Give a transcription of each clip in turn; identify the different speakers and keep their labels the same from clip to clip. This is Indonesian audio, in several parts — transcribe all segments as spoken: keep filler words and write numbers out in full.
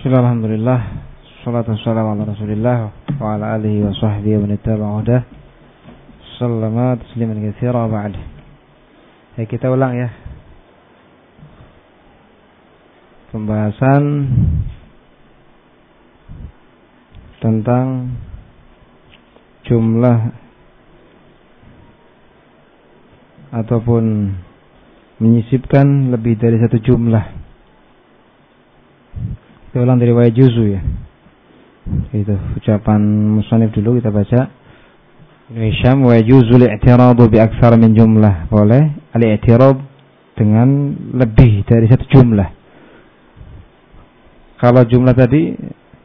Speaker 1: Bismillahirrahmanirrahim. Salatu wassalamu ala Rasulillah wa ala alihi wa sahbihi wa man tabi'ahu hudah. Sallama tasliman katsira ba'd. Ya, kita ulang ya. Pembahasan tentang jumlah ataupun menyisipkan lebih dari satu jumlah. Kita ulang dari wa yajuzu ya. Itu ucapan musannif dulu kita baca. Hisham wa yajuzu al-i'tiradu bi aktsar min jumlah. Boleh al-i'tirad dengan lebih dari satu jumlah. Kalau jumlah tadi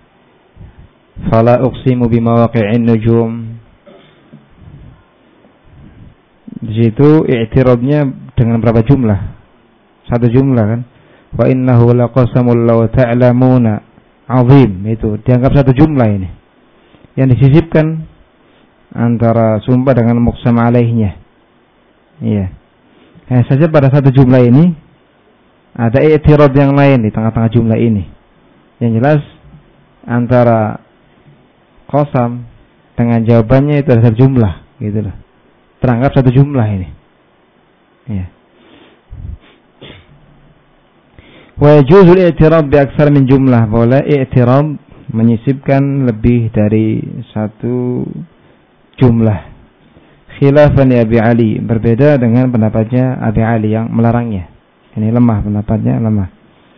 Speaker 1: fala uqsimu bimawaqi'in nujum. Di situ i'tiradnya dengan berapa jumlah? Satu jumlah kan? Wa innahu laqasamul law ta'lamuna 'azim. Itu dianggap satu jumlah ini. Yang disisipkan antara sumpah dengan muqsam alaihnya. Iya. Hanya saja pada satu jumlah ini ada i'tirad yang lain di tengah-tengah jumlah ini. Yang jelas antara qasam dengan jawabannya itu ada satu jumlah, gitu loh. Teranggap satu jumlah ini. Iya. Wa yajuzul i'tirad bi aktsar min jumlah. Boleh i'tirad menyisipkan lebih dari satu jumlah. Khilafan ya Abi Ali, berbeda dengan pendapatnya Abi Ali yang melarangnya. Ini lemah pendapatnya, lemah.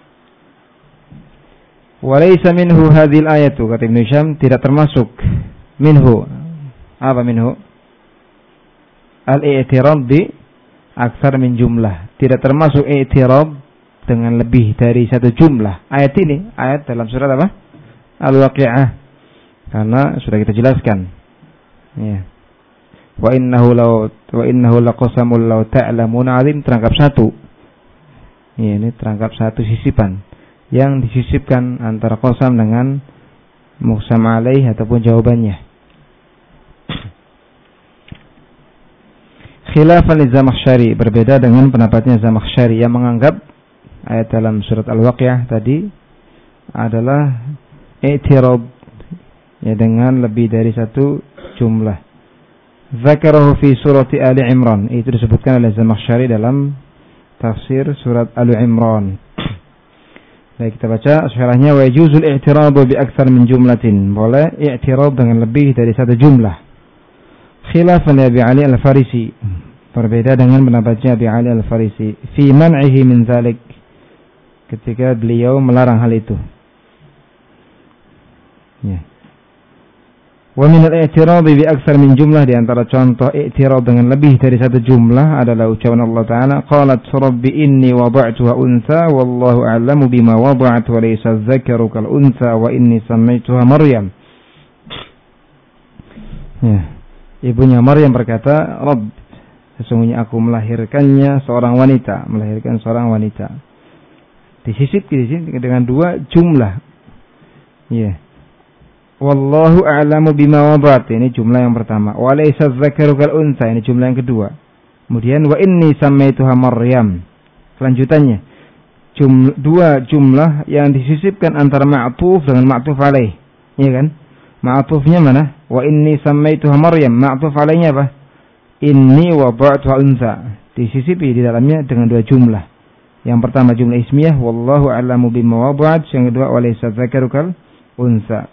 Speaker 1: Wa laysa minhu hadhil ayatu, kata Ibnu Hisham, tidak termasuk minhu. Apa minhu? Al-i'tirad bi aktsar min jumlah. Tidak termasuk i'tirad dengan lebih dari satu jumlah. Ayat ini, ayat dalam surat apa? Al-Waqi'ah. Karena sudah kita jelaskan. Ya. Wa innahu law wa innahu laqasamul law ta'lamuna 'azim, terangkap satu. Ya, ini terangkap satu sisipan yang disisipkan antara qasam dengan muqsam alaih ataupun jawabannya. Khilafan li Zamakhsyari, berbeda dengan pendapatnya Zamakhsyari yang menganggap ayat dalam surat Al-Waqi'ah tadi adalah i'tirad ya dengan lebih dari satu jumlah. Zakarahu fi surati Ali Imran, itu disebutkan oleh Zamakhsyari dalam tafsir surat Ali Imran. Baik, kita baca syarahnya. Wa yajuzul i'tiradu bi aktsar min jumlatin. Boleh i'tirad dengan lebih dari satu jumlah. Khilafan li Abi Ali Al-Farisi, berbeda dengan pendapatnya Abi Ali Al-Farisi fi man'ihi min zalik, ketika beliau melarang hal itu. Ya. Wa min al-i'tirad bi aktsar min jumlah, di antara contoh i'tirad dengan lebih dari satu jumlah adalah ucapan Allah Ta'ala, qalat rabbi inni wada'tuha untha wallahu a'lamu bima wada'at wa laysa adh-dhakaru kal untha wa inni sammaytuha Maryam. Ya. Ibunya Maryam berkata, Rabb, sesungguhnya aku melahirkannya seorang wanita, melahirkan seorang wanita. Disisip di sini dengan dua jumlah. Ya. Yeah. Wallahu a'lamu bima wada'at, ini jumlah yang pertama. Wa laysa adh-dhakaru kal untha, ini jumlah yang kedua. Kemudian wa inni sammaytuha Maryam. Kelanjutannya jumlah, dua jumlah yang disisipkan antara ma'tuf dengan ma'tuf alaih. Iya kan? Ma'tufnya mana? Wa inni sammaytuha Maryam. Ma'tuf alaihnya apa? Inni wada'tuha untha. Disisipi di dalamnya dengan dua jumlah. Yang pertama jumlah ismiyah, wallahu a'lamu bima wada'at. Yang kedua, walaysa dzakaru kal unsa.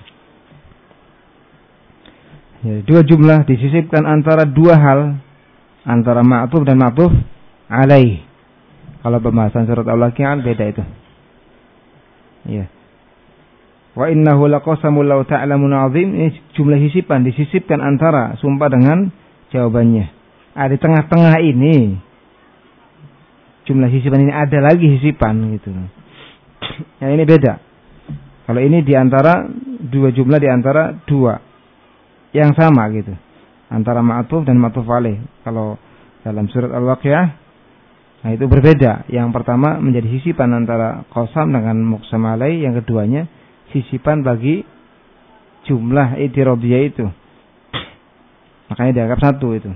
Speaker 1: Ya, dua jumlah disisipkan antara dua hal, antara ma'tuf dan ma'tuf alaih. Kalau pembahasan surat Al-Waqi'ah beda itu. Ya. Wa innahu laqasamul law ta'lamuna 'azim, ini jumlah sisipan disisipkan antara sumpah dengan jawabannya. Ah, di tengah-tengah ini jumlah sisipan ini ada lagi sisipan gitu. Yang ini beda. Kalau ini diantara dua jumlah diantara dua yang sama gitu, antara ma'tuf dan ma'tuf alaih. Kalau dalam surat Al-Waqi'ah, nah itu berbeda. Yang pertama menjadi sisipan antara qasam dengan muqsam alaih, yang keduanya sisipan bagi jumlah i'tirabiyah itu. Makanya dianggap satu itu.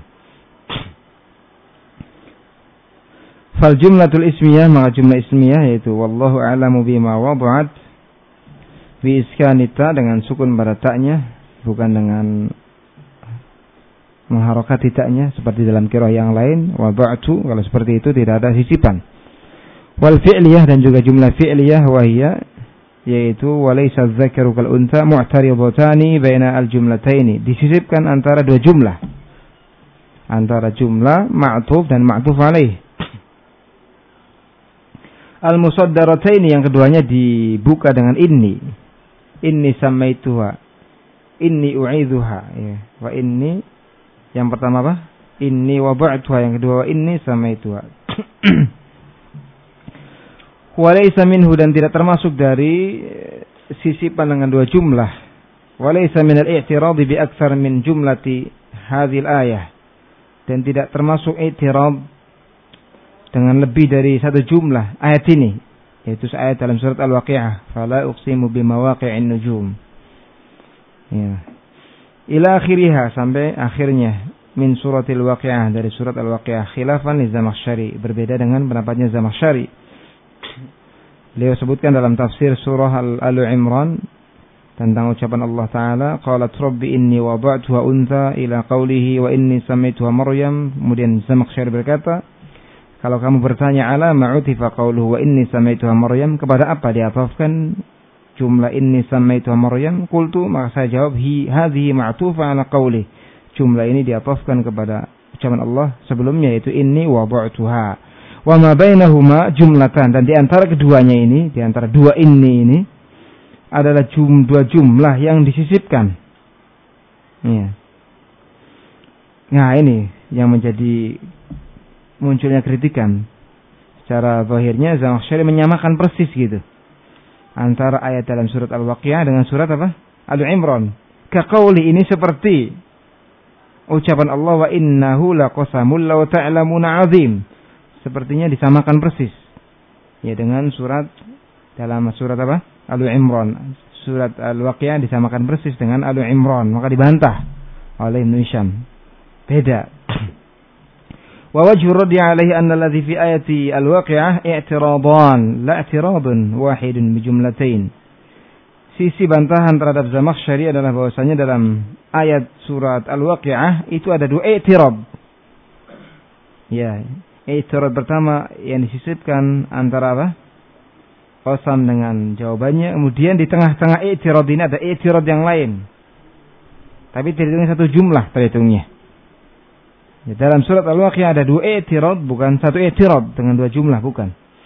Speaker 1: Fal jumlatul ismiyah, maka jumlah ismiyah yaitu wallahu a'lamu bima wada'at, bi iskanita dengan sukun pada ta'nya, bukan dengan mengharokati ta'nya seperti dalam qiraah yang lain. Wa ba'tu, kalau seperti itu tidak ada sisipan. Wal fi'liyah, dan juga jumlah fi'liyah, wahiyya, yaitu walaysa dzakaru kal untha mu'taridatani baina al jumlataini, disisipkan antara dua jumlah, antara jumlah ma'tuf dan ma'tuf alaih. Al musaddarataini, yang keduanya dibuka dengan inni, inni samaituha, inni u'idzuha, ya. Wa inni, yang pertama apa? Inni wada'tuha, yang kedua wa inni samaituha. Walaysa minhu, dan tidak termasuk dari sisipan dengan dua jumlah. Walaysa min al-i'tirad bi aktsar min jumlati hadhil ayah, dan tidak termasuk i'tirad dengan lebih dari satu jumlah ayat ini, yaitu ayat dalam surat Al-Waqi'ah, fala uqsimu bimawaqi'in nujum, ya, ila akhiriha, sampai akhirnya, min suratil Waqi'ah, dari surat Al-Waqi'ah, khilafan li Zamakhsyari, berbeda dengan pendapatnya Zamakhsyari. Beliau sebutkan dalam tafsir surah Al-Imran tentang ucapan Allah Ta'ala, qalat rabbi inni wada'tuha untha, ila qawlihi wa inni samaituha Maryam. Kemudian Zamakhsyari berkata, kalau kamu bertanya ala ma'utifa qawluhu wa inni samaituha Maryam, kepada apa diatafkan jumlah inni samaituha Maryam? Qultu, maka saya jawab, hi hadhihi ma'tufa ala qawli, jumlah ini diatafkan kepada ucapan Allah sebelumnya, yaitu inni wada'tuha. Wa ma bainahuma jumlatan, dan di antara keduanya ini, di antara dua ini ini adalah jum, dua jumlah yang disisipkan. Ya. Nah, ini yang menjadi munculnya kritikan. Secara zahirnya Zamakhsyari menyamakan persis gitu antara ayat dalam surat Al-Waqi'ah dengan surat apa? Al-Imran. Kaqauli, ini seperti ucapan Allah, wa innahu laqasamul law ta'lamuna 'azim. Sepertinya disamakan persis, ya, dengan surat dalam surat apa? Al-Imran. Surat Al-Waqi'ah disamakan persis dengan Al-Imran, maka dibantah oleh Ibnu Hisham. Beda. Wa wajhu raddi alaihi anna alladhi fi ayati Al-Waqi'ah i'tiradan la i'tiradun wahidun bi jumlatain. Sisi bantahan terhadap Zamakhsyari adalah bahwasanya dalam ayat surat Al-Waqi'ah itu ada dua i'tirad. Ya, i'tirad pertama yang disisipkan antara apa? Qasam dengan jawabannya. Kemudian di tengah-tengah i'tirad ini ada i'tirad yang lain, tapi terhitungnya satu jumlah terhitungnya. Ya, dalam surat Al-Waqi'ah ada dua i'tirad, bukan satu i'tirad dengan dua jumlah, bukan.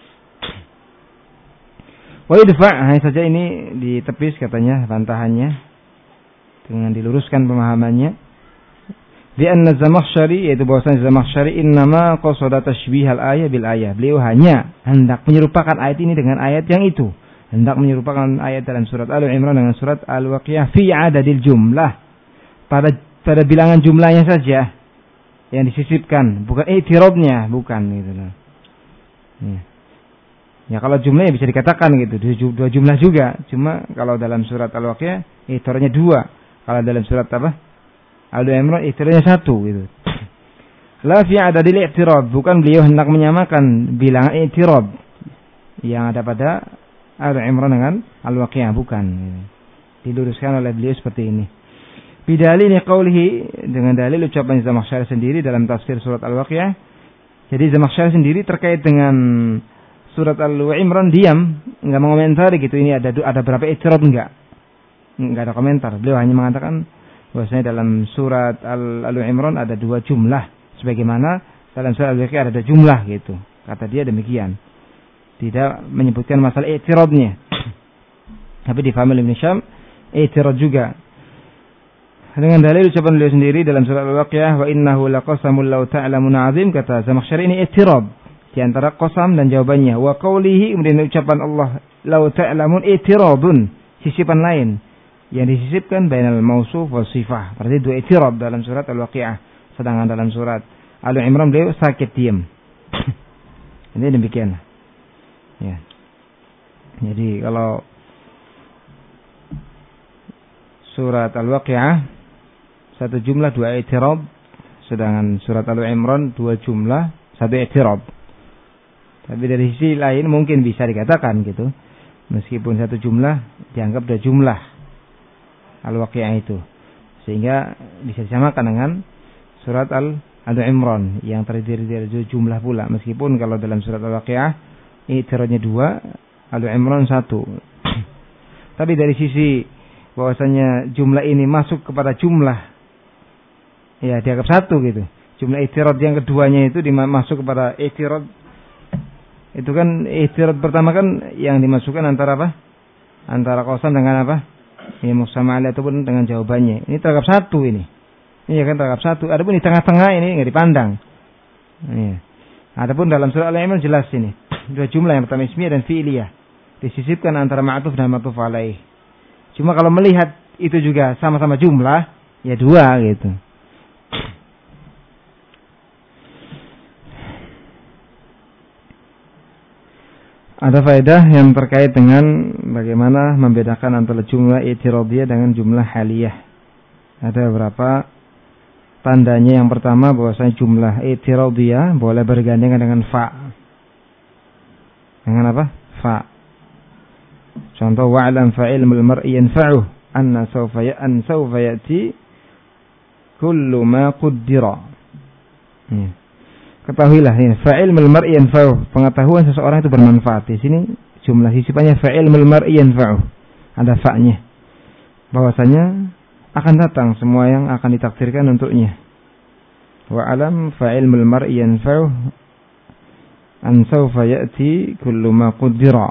Speaker 1: Wa idfa', hanya saja ini ditepis katanya bantahannya dengan diluruskan pemahamannya. Di anna Zamakhsyari, yaitu bahwasanya Zamakhsyari innama qasada tashbihal ayah bil ayah. Beliau hanya hendak menyerupakan ayat ini dengan ayat yang itu. Hendak menyerupakan ayat dalam surat Al-Imran dengan surat Al-Waqi'ah fi adadil jumlah. Pada pada bilangan jumlahnya saja yang disisipkan, bukan i'tiradnya, bukan gitu loh. Ya. Ya, kalau jumlahnya bisa dikatakan gitu, dua jumlah juga. Cuma kalau dalam surat Al-Waqi'ah i'tiradnya dua. Kalau dalam surat apa? Al-Imran i'tiradnya satu gitu. La fi adadil i'tirad, bukan beliau hendak menyamakan bilangan i'tirad yang ada pada Al-Imran dengan Al-Waqi'ah, bukan. Diluruskan oleh beliau seperti ini. Bidalil qaulihi, dengan dalil ucapan Zamakhsyari sendiri dalam tafsir surat Al-Waqi'ah. Jadi Zamakhsyari sendiri terkait dengan surat Al-Imran diam, enggak mengomentari gitu, ini ada ada berapa i'tirad, enggak. Enggak ada komentar. Beliau hanya mengatakan bahwasanya dalam surat Al-Imran ada dua jumlah, sebagaimana dalam surat Al-Waqi'ah ada dua jumlah gitu. Kata dia demikian. Tidak menyebutkan masalah i'tiradnya. Tapi difahami Ibnu Hisham i'tirad juga. Dengan dalil ucapan beliau sendiri dalam surat Al-Waqi'ah, wa innahu laqasamul law ta'lamun 'azim, kata Zamakhsyari ini i'tirad di antara qasam dan jawabannya. Wa qawlihi, kemudian ucapan Allah law ta'lamun i'tiradun, sisipan lain yang disisipkan bainal mausuf wa sifah. Berarti dua i'tirad dalam surat Al-Waqi'ah. Sedangkan dalam surat Al-Imran beliau sakit diam. Ini demikian. Ya. Jadi kalau surat Al-Waqi'ah satu jumlah dua i'tirad, sedangkan surat Al-Imran dua jumlah satu i'tirad. Tapi dari sisi lain mungkin bisa dikatakan gitu, meskipun satu jumlah dianggap dua jumlah Al-Waqi'ah itu, sehingga bisa disamakan dengan surat Al Al-Imran yang terdiri dari dua jumlah pula, meskipun kalau dalam surat Al-Waqi'ah i'tiradnya dua, Al-Imran satu. Tapi dari sisi bahwasanya jumlah ini masuk kepada jumlah, ya dianggap satu gitu. Jumlah i'tirad yang keduanya itu dimasuk kepada i'tirad. Itu kan i'tirad pertama kan yang dimasukkan antara apa? Antara qasam dengan apa? Ya muqsam alaih ataupun dengan jawabannya. Ini terhadap satu ini. Ini kan terhadap satu. Adapun di tengah-tengah ini enggak dipandang. Iya. Adapun dalam surah Al-Imran jelas ini. Dua jumlah, yang pertama ismiyah dan fi'liyah. Disisipkan antara ma'tuf dan ma'tuf alaih. Cuma kalau melihat itu juga sama-sama jumlah, ya dua gitu. Ada faedah yang terkait dengan bagaimana membedakan antara jumlah i'tiradiyah dengan jumlah haliyah. Ada beberapa tandanya. Yang pertama bahwasanya jumlah i'tiradiyah boleh bergandengan dengan fa. Dengan apa? Fa. Contoh wa'lam fa'ilmul mar'i yanfa'uh anna sawfa ya'an sawfa ya'ti kullu ma quddira. Hmm. Ketahuilah ini fa'ilmul mar'i yanfa'uh, pengetahuan seseorang itu bermanfaat. Di sini jumlah sisipannya fa'ilmul mar'i yanfa'uh, ada fa'nya, bahwasanya akan datang semua yang akan ditakdirkan untuknya. Wa alam fa'ilmul mar'i yanfa'uh an sawfa ya'ti kullu ma quddira.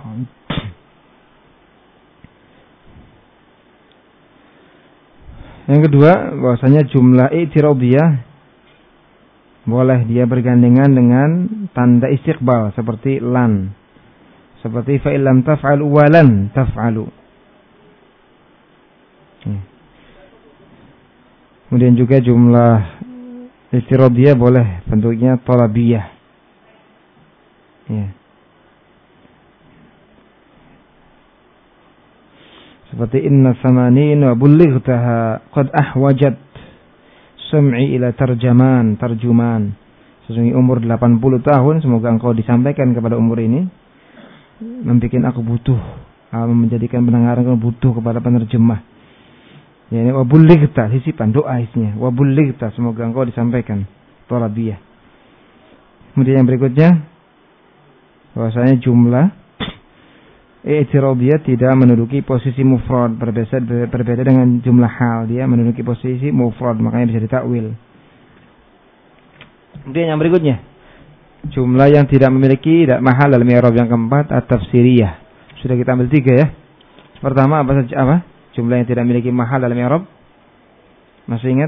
Speaker 1: Yang kedua bahwasanya jumlah i'tiradiyah boleh dia bergandengan dengan tanda istiqbal seperti lan, seperti fa illam taf'alu wa lan taf'alu. Kemudian juga jumlah i'tiradiyah boleh bentuknya talabiyah. Ya. Seperti inna samanin wa bullightaha qad ahwajat sam'i ila tarjaman, tarjuman. Sesungguhnya umur delapan puluh tahun, semoga engkau disampaikan kepada umur ini, membuat aku butuh, menjadikan pendengar engkau butuh kepada penerjemah. Ya, ini wa bullighta, sisipan doa isinya. Wa bullighta, semoga engkau disampaikan. Talabiyah. Kemudian yang berikutnya, bahwasanya jumlah i'tiradiyah tidak menduduki posisi mufrad, berbeda, berbeda dengan jumlah hal, dia menduduki posisi mufrad, makanya bisa ditakwil. Kemudian yang berikutnya, jumlah yang tidak memiliki mahal dalam i'rab yang keempat at-tafsiriyah. Sudah kita ambil tiga ya. Pertama apa saja apa? Jumlah yang tidak memiliki mahal dalam i'rab. Masih ingat?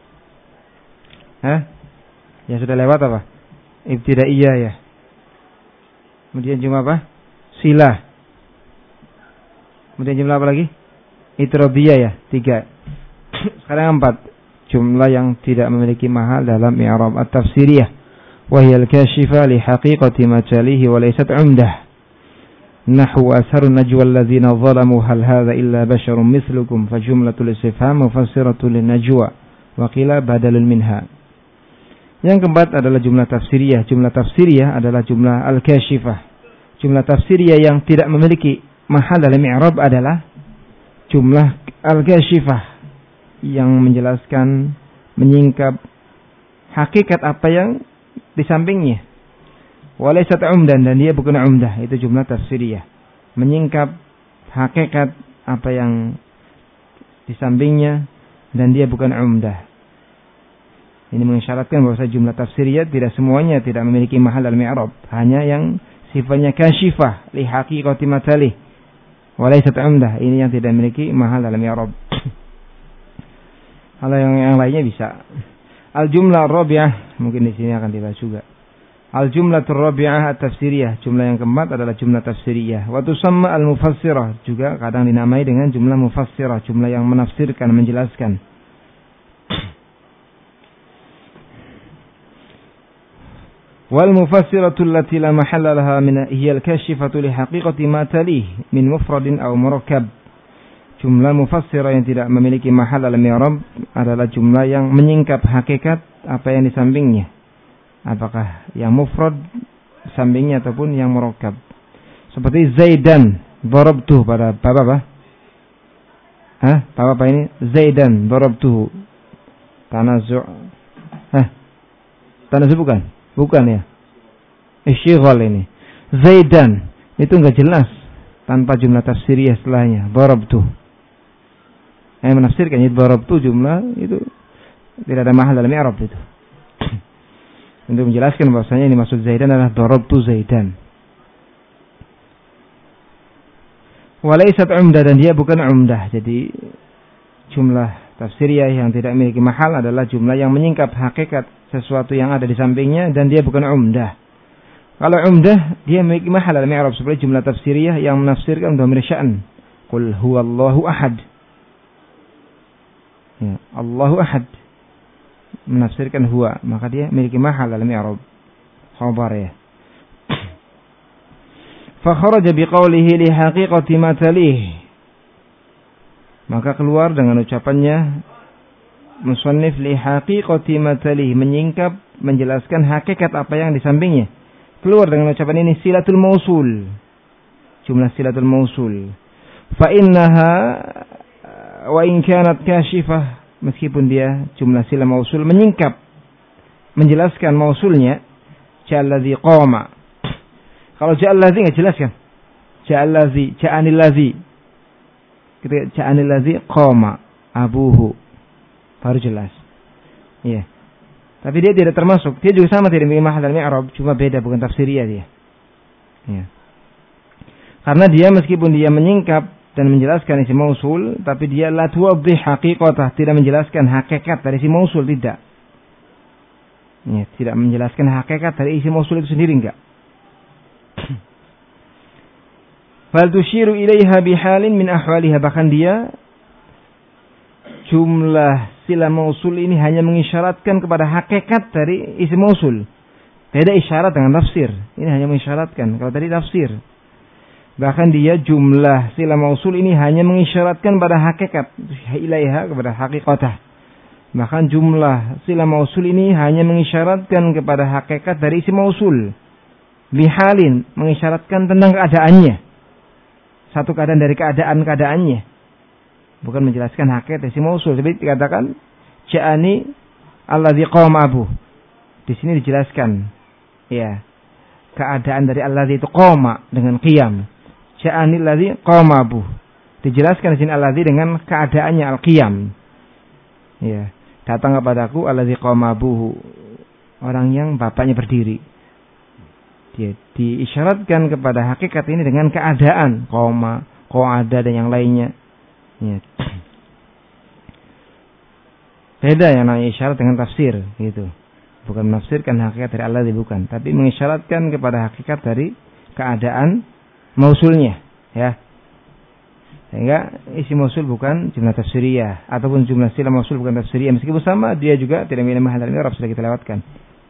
Speaker 1: Hah? Yang sudah lewat apa? Ibtidaiyah ya. Kemudian jumlah apa? Silah. Kemudian jumlah apa lagi? I'tiradiyah ya, tiga. Sekarang empat. Jumlah yang tidak memiliki mahal dalam i'rab at-tafsiriyah. Wa hiya al-kashifa li haqiqati ma talihi wa laysat 'umdah. Nahwu asharun najwa alladhina zalamu hal hadha illa basharun mithlukum fa jumlatul istifham mufassiratun lin najwa wa qila badalun minha. Yang keempat adalah jumlah tafsiriyah. Jumlah tafsiriyah adalah jumlah al-kashifah. Jumlah tafsiriyah yang tidak memiliki mahal dalam i'rab adalah jumlah al-kashifah yang menjelaskan, menyingkap hakikat apa yang di sampingnya. Walaysat umdan, dan dia bukan umdah, itu jumlah tafsiriyah. Menyingkap hakikat apa yang di sampingnya dan dia bukan umdah. Ini mengisyaratkan bahwa jumlah tafsiriyah tidak semuanya tidak memiliki mahal dalam i'rab, hanya yang sifatnya kashifah li haqiqati matalih. Walaysat umdah, ini yang tidak memiliki mahal dalam i'rab. Kalau yang, yang lainnya bisa. Al-jumlah ar-rabi'ah, mungkin di sini akan dibahas juga. Al-jumlatur rabi'ah at-tafsiriyah, jumlah yang keempat adalah jumlah tafsiriyah. Wa tusamma al-mufassirah, juga kadang dinamai dengan jumlah mufassirah, jumlah yang menafsirkan, menjelaskan. Wal mufassiratu allati la mahalla laha min hiya al-kashifatu li haqiqati ma talih min mufradin aw murakkab. Jumlah mufassirah yang tidak memiliki mahal dalam i'rab adalah jumlah yang menyingkap hakikat apa yang di sampingnya. Apakah yang mufrad sampingnya ataupun yang murakkab. Seperti Zaidan darabtu pada bab apa? Hah? Tahu apa ini? Zaidan darabtuhu. Tanazu'. Hah? Tanazu' bukan? Bukan ya. Isyighal ini. Zaidan itu enggak jelas tanpa jumlah tafsiriyah setelahnya. Darabtuhu. Yang menafsirkan itu darabtu jumlah itu tidak ada mahal dalam i'rab itu. Untuk menjelaskan bahwasanya ini maksud Zaidan adalah darabtu Zaidan. Walaysat umdah, dan dia bukan umdah. Jadi jumlah tafsiriyah yang tidak memiliki mahal adalah jumlah yang menyingkap hakikat sesuatu yang ada di sampingnya, dan dia bukan umdah. Kalau umdah dia memiliki mahal dalam i'rab seperti jumlah tafsiriyah yang menafsirkan dhamir sya'n. Qul huwallahu ahad. Ya, Allahu ahad. Menafsirkan huwa, maka dia memiliki mahal dalam i'rab khabar ya. Fa kharaja biqaulihi li haqiqati ma talih, maka keluar dengan ucapannya musannif li haqiqati ma talih, menyingkap menjelaskan hakikat apa yang di sampingnya. Keluar dengan ucapan ini silatul mausul, jumlah silatul mausul. Fa innaha wa in kanat kashifah, meskipun dia jumlah sila mausul menyingkap menjelaskan mausulnya. Ja'alladzi qama, kalau ja'alladzi enggak jelaskan. Ja'alladzi, ja'anil ladzi. Ketika ja'anil ladzi qama abuhu baru jelas. Iya. Tapi dia tidak termasuk. Dia juga sama tidak memiliki mahal dalam i'rab, cuma beda, bukan tafsiriyah dia. Iya. Karena dia meskipun dia menyingkap dan menjelaskan isi mausul, tapi dia la tuwaddih haqiqatah, tidak menjelaskan hakikat dari isi mausul, tidak. Ya, tidak menjelaskan hakikat dari isi mausul itu sendiri, enggak. Fal tusyiru ilaiha bihalin min ahwaliha, bahkan dia jumlah sila mausul ini hanya mengisyaratkan kepada hakikat dari isi mausul. Beda isyarat dengan tafsir. Ini hanya mengisyaratkan, kalau tadi tafsir. Bahkan dia jumlah sila mausul ini hanya mengisyaratkan pada hakikat, ilaiha, kepada hakikatah. Bahkan jumlah sila mausul ini hanya mengisyaratkan kepada hakikat dari isi mausul. Bihalin, mengisyaratkan tentang keadaannya. Satu keadaan dari keadaan-keadaannya. Bukan menjelaskan hakikat isi mausul. Seperti dikatakan ja'ani alladzi qama abu. Di sini dijelaskan ya, keadaan dari alladzi itu qama dengan qiyam. Ja'ani alladzi qama abu. Dijelaskan di sini alladzi dengan keadaannya al-qiyam. Ya, datang kepadaku alladzi qama abuhu, orang yang bapaknya berdiri. Dia diisyaratkan kepada hakikat ini dengan keadaan qama, qa'ada dan yang lainnya. Ya. Beda yang namanya isyarat dengan tafsir gitu. Bukan menafsirkan hakikat dari alladzi, bukan, tapi mengisyaratkan kepada hakikat dari keadaan mausulnya, ya. Sehingga isi mausul bukan jumlah tafsiriyah, ataupun jumlah sila mausul bukan tafsiriyah, meskipun sama, dia juga tidak memiliki mahal dalam i'rab, sudah kita lewatkan.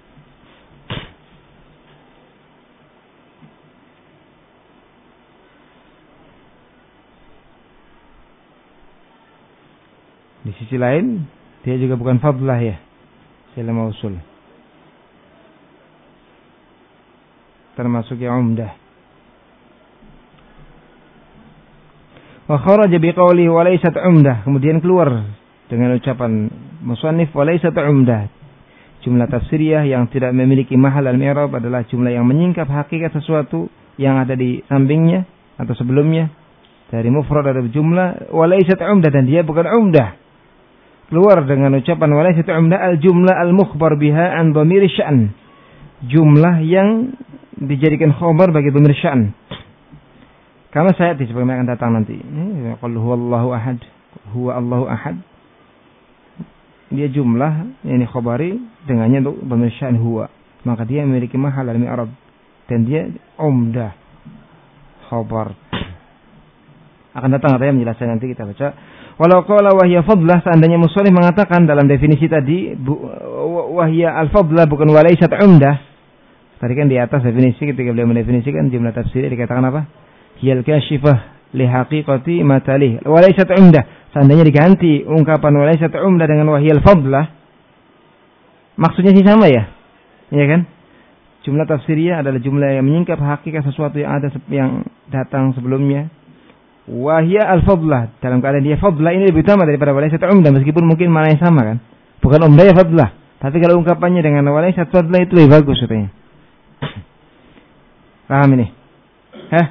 Speaker 1: Di sisi lain, dia juga bukan fadlah ya, sila mausul, termasuk yang umdah. Wa kharaja biqaulihi wa laysat umdah, kemudian keluar dengan ucapan musannif wa laysat umdah. Jumlah tafsiriyah yang tidak memiliki mahal dalam i'rab adalah jumlah yang menyingkap hakikat sesuatu yang ada di sampingnya atau sebelumnya. Dari mufrad ada jumlah wa laysat umdah, dan dia bukan umdah. Keluar dengan ucapan wa laysat umdah al-jumlah al-mukhbar biha an dhamir sya'n. Jumlah yang dijadikan khabar bagi dhamir sya'n. Karena saya di sebagaimana akan datang nanti. Qul huwallahu ahad, huwa Allahu ahad. Dia jumlah ini khabari dengannya untuk dhamir sya'n huwa. Maka dia memiliki mahal dalam i'rab, dan dia umdah khabar. Akan datang katanya menjelaskan, nanti kita baca. Walau qala wa hiya fadlah, seandainya musannif mengatakan dalam definisi tadi wa hiya al-fadlah bukan wa laysat umdah. Tadi kan di atas definisi ketika beliau mendefinisikan jumlah tafsir dikatakan apa? Hiyal kashifah li haqiqati ma talih wa laysat umdah. Seandainya diganti ungkapan wa laysat umdah dengan wa hiya al-fadlah, maksudnya sih sama ya. Iya kan? Jumlah tafsiriyah adalah jumlah yang menyingkap hakikat sesuatu yang ada yang datang sebelumnya. Wahia al-fadlah, dalam keadaan dia fadlah ini lebih utama daripada walaysat umdah, meskipun mungkin maknanya sama kan. Bukan umdah ya fadlah, tapi kalau ungkapannya dengan walaysat fadlah itu lebih bagus katanya. Paham ini? Hah?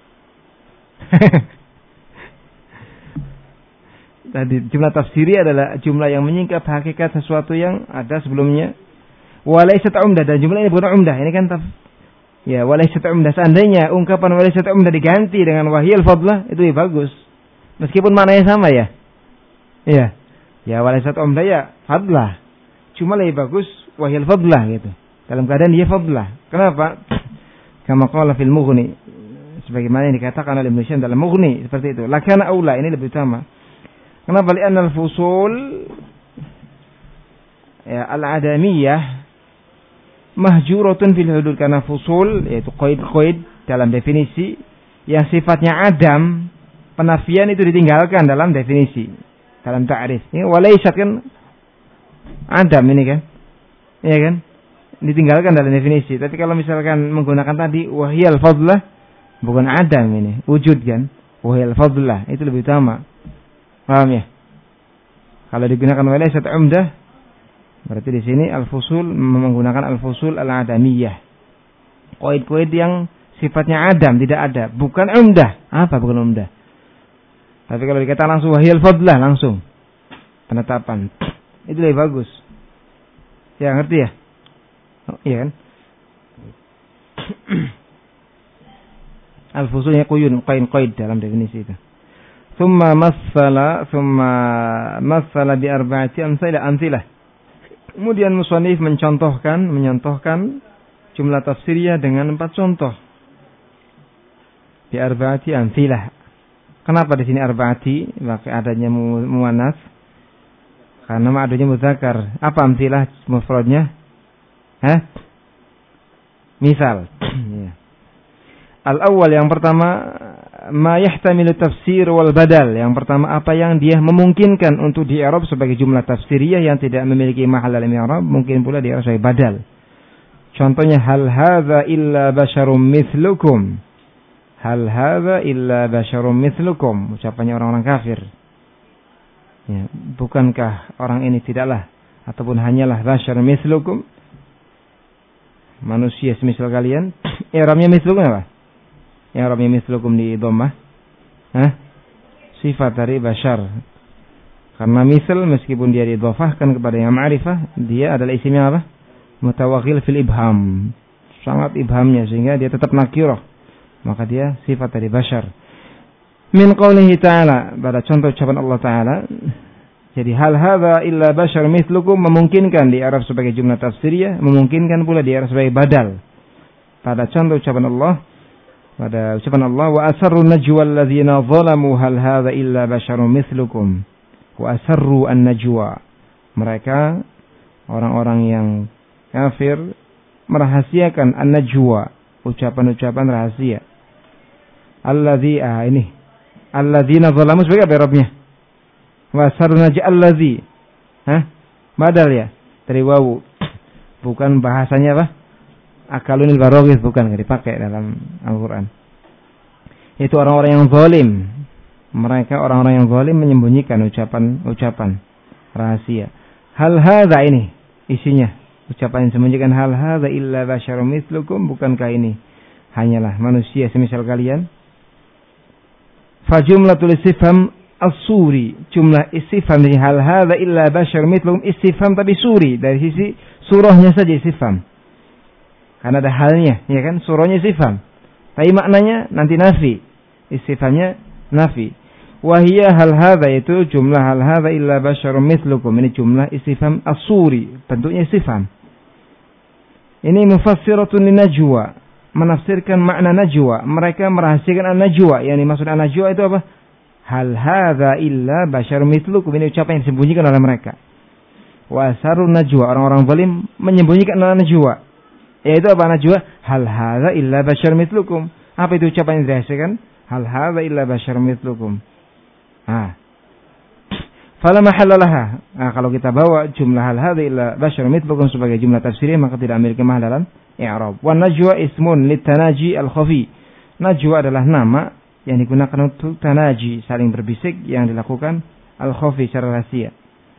Speaker 1: Tadi jumlah tafsiri adalah jumlah yang menyingkap hakikat sesuatu yang ada sebelumnya. Walaysat umdah, dan jumlah ini bukan umdah. Ini kan taf ya, walaysat umdah. Seandainya ungkapan walaysat umdah diganti dengan wahiyal fadlah, itu lebih bagus. Meskipun maknanya sama ya. Iya. Ya walaysat umdah ya fadlah. Cuma lebih bagus wahiyal fadlah gitu. Dalam keadaan dia fadlah. Kenapa? Kama qala fil Mughni. Sebagaimana yang dikatakan oleh Ibnu Syam dalam Mughni seperti itu. Lakana aula, ini lebih utama. Kenapa? Li'anna al-fusul ya al-adamiyah mahjuratun fil hudud, karena fusul yaitu qaid-qaid dalam definisi yang sifatnya adam, penafian itu ditinggalkan dalam definisi, dalam ta'rif. Ini walaysat kan adam ini kan. Iya kan? Ditinggalkan dalam definisi. Tapi kalau misalkan menggunakan tadi wahyal fadlah, bukan adam ini, wujud kan. Wahyal fadlah itu lebih utama. Paham ya? Kalau digunakan walaysat umdah, berarti di sini al-fusul menggunakan al-fusul al-adamiyah. Qaid-qaid yang sifatnya adam, tidak ada, bukan umdah. Apa bukan umdah? Tapi kalau dikata langsung wahyal fadlah, langsung penetapan. Itu lebih bagus. Ya, ngerti ya? Oh, iya kan? Al-fusulnya quyun, qaid-qaid dalam definisi itu. Thumma massala, thumma massala bi arba'ati amsalah, amsilah. Kemudian musannif mencontohkan, menyontohkan jumlah tafsiriyah dengan empat contoh. Bi arba'ati amsilah. Kenapa di sini arba'ati? Pakai adanya muannas. Karena ma'adanya muzakkar. Apa amsilah mufradnya? Hah? Misal. Al-awwal, yang pertama, ma yahtamilu tafsir wal badal. Yang pertama, apa yang dia memungkinkan untuk di-i'rab sebagai jumlah tafsiriyah yang tidak memiliki mahal dalam i'rab, mungkin pula di-i'rab sebagai badal. Contohnya, hal hadza illa basyarum mithlukum. Hal hadza illa basyarum mithlukum. Ucapannya orang-orang kafir. Ya, bukankah orang ini tidaklah ataupun hanyalah basyarum mithlukum, manusia semisal kalian. I'rabnya mithlukum apa? I'rabnya mithlukum di dhammah. Hah? Sifat dari basyar. Karena misal meskipun dia didhafahkan kepada yang ma'rifah, dia adalah isimnya apa? Mutawakhil fil ibham. Sangat ibhamnya sehingga dia tetap nakirah. Maka dia sifat dari basyar. Min qawlihi ta'ala, pada contoh ucapan Allah Ta'ala. Jadi hal hadza illa basyar mithlukum memungkinkan di i'rab sebagai jumlah tafsiriyah, memungkinkan pula di i'rab sebagai badal. Pada contoh ucapan Allah, pada ucapan Allah, wa asarru najwa alladzina zalamu hal hadza illa basyarun mithlukum. Wa asarru an-najwa. Mereka orang-orang yang kafir merahasiakan an-najwa, ucapan-ucapan rahasia. Alladzi ah ini. Alladzina zalamu sebagai apa i'rabnya? Wa asarru najwa alladzi. Hah? Badal ya? Dari wawu. Bukan bahasanya apa? Akalunil baroghis, bukan, enggak dipakai dalam Al-Qur'an. Itu orang-orang yang zalim. Mereka orang-orang yang zalim menyembunyikan ucapan-ucapan rahasia. Hal hadza ini isinya, ucapan yang disembunyikan, hal hadza illa basyarum mithlukum, bukankah ini hanyalah manusia semisal kalian? Fa jumlatul istifham as-suri, jumlah istifham dari hal hadza illa basyarum mithlukum, istifham tapi suri, dari sisi surahnya saja istifham. Karena ada halnya, ya kan? Surahnya istifham. Tapi maknanya nanti nafi. Istifhamnya nafi. Wahiyya hal hadza, itu jumlah hal hadza illa basyarum mithlukum. Ini jumlah istifham as-suri, bentuknya istifham. Ini mufassiratun linajwa, menafsirkan makna najwa. Mereka merahasiakan an-najwa. Yang dimaksud an-najwa itu apa? Hal hadza illa basyarum mithlukum. Ini ucapan yang disembunyikan oleh mereka. Wa asarun najwa, orang-orang zalim menyembunyikan an-najwa. Yaitu apa najwa? Hal hadza illa basyar mithlukum. Apa itu ucapan yang dirahasiakan? Hal hadza illa basyar mithlukum. Ah. Fala mahalla laha. Nah, kalau kita bawa jumlah hal hadza illa basyar mithlukum sebagai jumlah tafsiriyah, maka tidak memiliki mahal dalam i'rab. Wa najwa ismun litanaji al-khafi. Najwa adalah nama yang digunakan untuk tanaji, saling berbisik yang dilakukan al-khafi secara rahasia.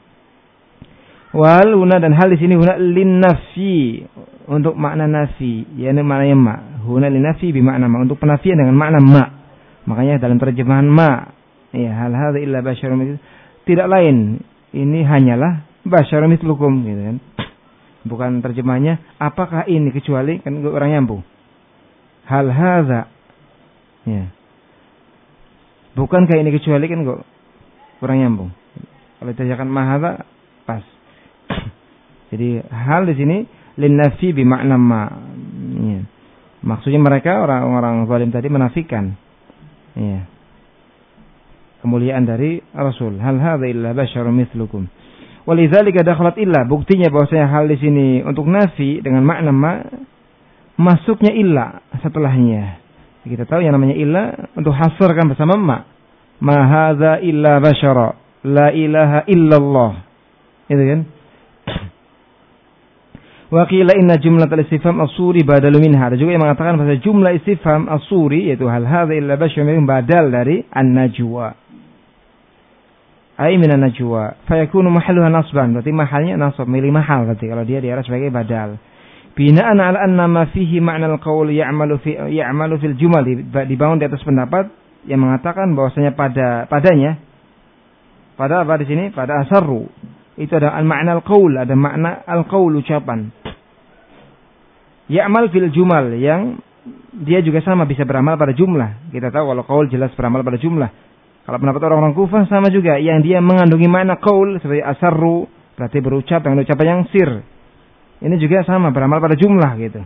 Speaker 1: Wal huna dan hal di sini huna lin nafi untuk makna nafi, yakni maknanya ma. Huna lin nafi bermakna ma, untuk penafian dengan makna ma. Makanya dalam terjemahan ma, ya hal hadza illa basyarun, tidak lain ini hanyalah basyarun mithlukum gitu kan. Bukan terjemahnya apakah ini kecuali, kan orang nyambung. Hal hadza, ya. Bukankah ini kecuali, kan kok kurang nyambung. Kalau ditanyakan ma hadza pas. Jadi hal di sini lin nafi bi makna ma. Ya. Maksudnya mereka orang-orang zalim tadi menafikan, ya, kemuliaan dari Rasul. Hal hadza illa basyarun mithlukum. Walidzalika dakhalat illa, buktinya bahwasanya hal di sini untuk nafi dengan makna ma, masuknya illa setelahnya. Kita tahu yang namanya illa untuk hasrkan bersama ma. Ma hadza illa basyara, la ilaha illallah. Itu kan? Wa qila inna jumlatal istifham as-suri badalu minha. Ada juga yang mengatakan bahwa jumlah istifham as-suri yaitu hal hadza illa basyarun badal dari an-najwa. Ai minan najwa, fayakunu mahalluha nasban, berarti mahalnya nasab, milih mahal berarti kalau dia diarah sebagai badal. Bina'an 'ala anna ma fihi ma'na al-qaul ya'malu fi ya'malu fil jumal, dibangun di atas pendapat yang mengatakan bahwasanya pada padanya pada apa di sini? Pada asarru. Itu ada al-ma'na al-qaul, ada makna al-qaul ucapan. Ya'mal fil jumal, yang dia juga sama bisa beramal pada jumlah. Kita tahu kalau qaul jelas beramal pada jumlah. Kalau pendapat orang-orang Kufah sama juga, yang dia mengandungi makna qaul seperti asarru, berarti berucap dengan ucapan yang sir. Ini juga sama beramal pada jumlah gitu.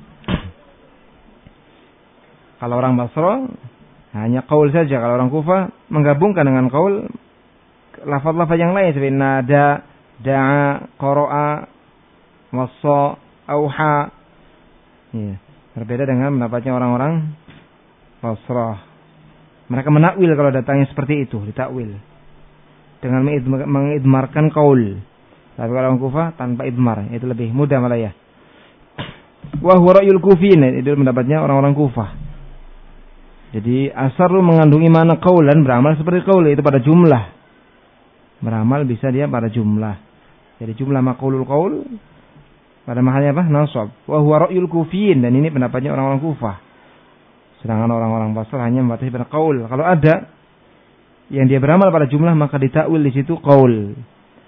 Speaker 1: Kalau orang Basra hanya qaul saja, kalau orang Kufah menggabungkan dengan qaul lafaz-lafaz yang lain seperti nada, da'a, qara'a, wassa, auha. Ya, berbeda dengan pendapatnya orang-orang Basrah. Mereka menakwil kalau datangnya seperti itu, ditakwil dengan mengidmarkan qaul. Tapi kalau orang Kufah tanpa idmar, itu lebih mudah malah ya. Wa huwa ra'yul kufiyin, itu pendapatnya orang-orang Kufah. Jadi asarru mengandungi makna qaulan, beramal seperti qaul, itu pada jumlah. Beramal bisa dia pada jumlah. Jadi jumlah maqulul qaul pada mahalnya apa? Nasab. Wa huwa ra'yul kufiyin, dan ini pendapatnya orang-orang Kufah. Sedangkan orang-orang Basrah hanya membatasi pada qaul. Kalau ada yang dia beramal pada jumlah, maka ditakwil di situ qaul.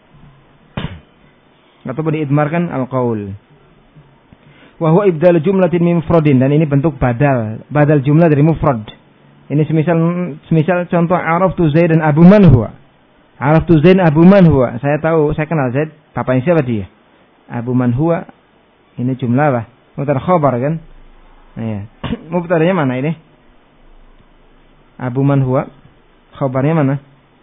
Speaker 1: Ataupun diidmarkan al-qaul. Wa huwa ibdal jumlatin min mufradin, dan ini bentuk badal, badal jumlah dari mufrad. Ini semisal semisal contoh araftu Zaid dan Abu Man huwa. Araftu Zaid dan Abu Man huwa. Saya tahu, saya kenal Zaid, bapaknya siapa dia? Abu Man huwa. Ini jumlah lah, mubtada khabar kan? Iya. Mubtadanya mana ini? Abu Man huwa. Khabarnya mana?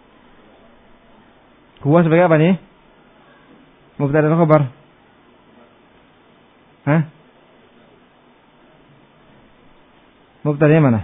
Speaker 1: Huwa sebagai apa nih? Mubtada atau khabar? Hah? Mubtadanya mana?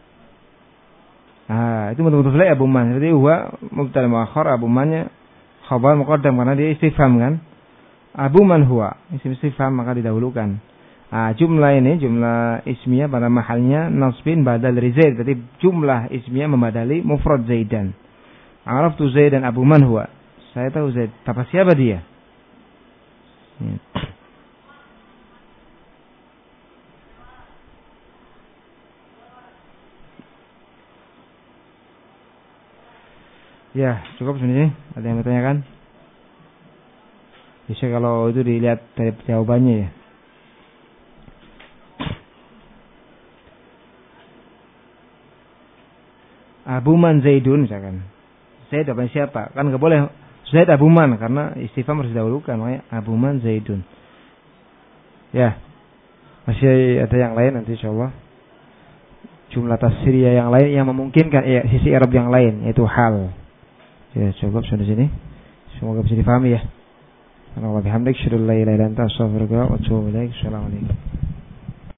Speaker 1: Ah, itu betul-betul selesai Abu Man. Jadi huwa mubtada muakhar, Abu Man-nya khabar muqaddam karena dia istifham kan? Abu Man huwa, isim istifham maka didahulukan. Ah, jumlah ini jumlah ismiyah pada mahalnya nasbin badal dari Zaid. Berarti jumlah ismiyah membadali mufrad Zaidan. Araftu Zaid dan Abu Man huwa. Saya tahu Zaid. Apa siapa dia? Ya. Ya, cukup sebenarnya. Ada yang bertanyakan? Bisa kalau itu dilihat dari jawabannya ya. Abu Man Zaidun misalkan. Zaid apa siapa? Kan enggak boleh Zaid Abu Man karena istifham harus didahulukan, makanya Abu Man Zaidun. Ya. Masih ada yang lain nanti insyaallah. Jumlah tasriyah yang lain yang memungkinkan ya, sisi i'rab yang lain yaitu hal. Ya, cukup sampai sini. Semoga bisa difahami ya. Alhamdulillah bihamdik, syukur la ilaha illa anta, astaghfiruka wa atubu ilaik. Assalamualaikum.